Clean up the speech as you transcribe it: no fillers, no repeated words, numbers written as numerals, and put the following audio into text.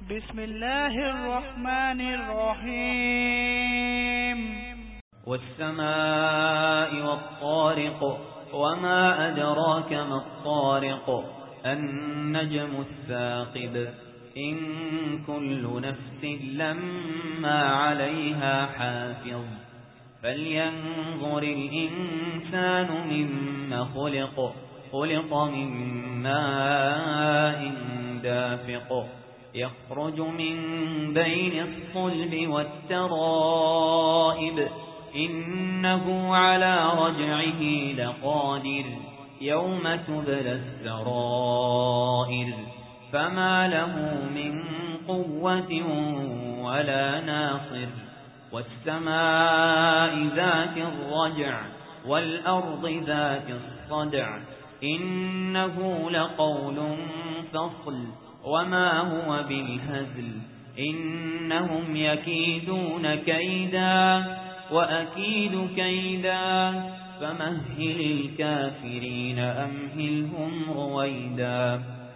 بسم الله الرحمن الرحيم والسماء والطارق وما أدراك ما الطارق النجم الثاقب إن كل نفس لما عليها حافظ فلينظر الإنسان مما خلق من ماء دافق يخرج من بين الصلب والترائب إنه على رجعه لقادر يوم تبلى السرائر فما له من قوة ولا ناصر والسماء ذات الرجع والأرض ذات الصدع إنه لقول فصل وما هو بالهزل إنهم يكيدون كيدا وأكيد كيدا فمهل الكافرين أمهلهم رويدا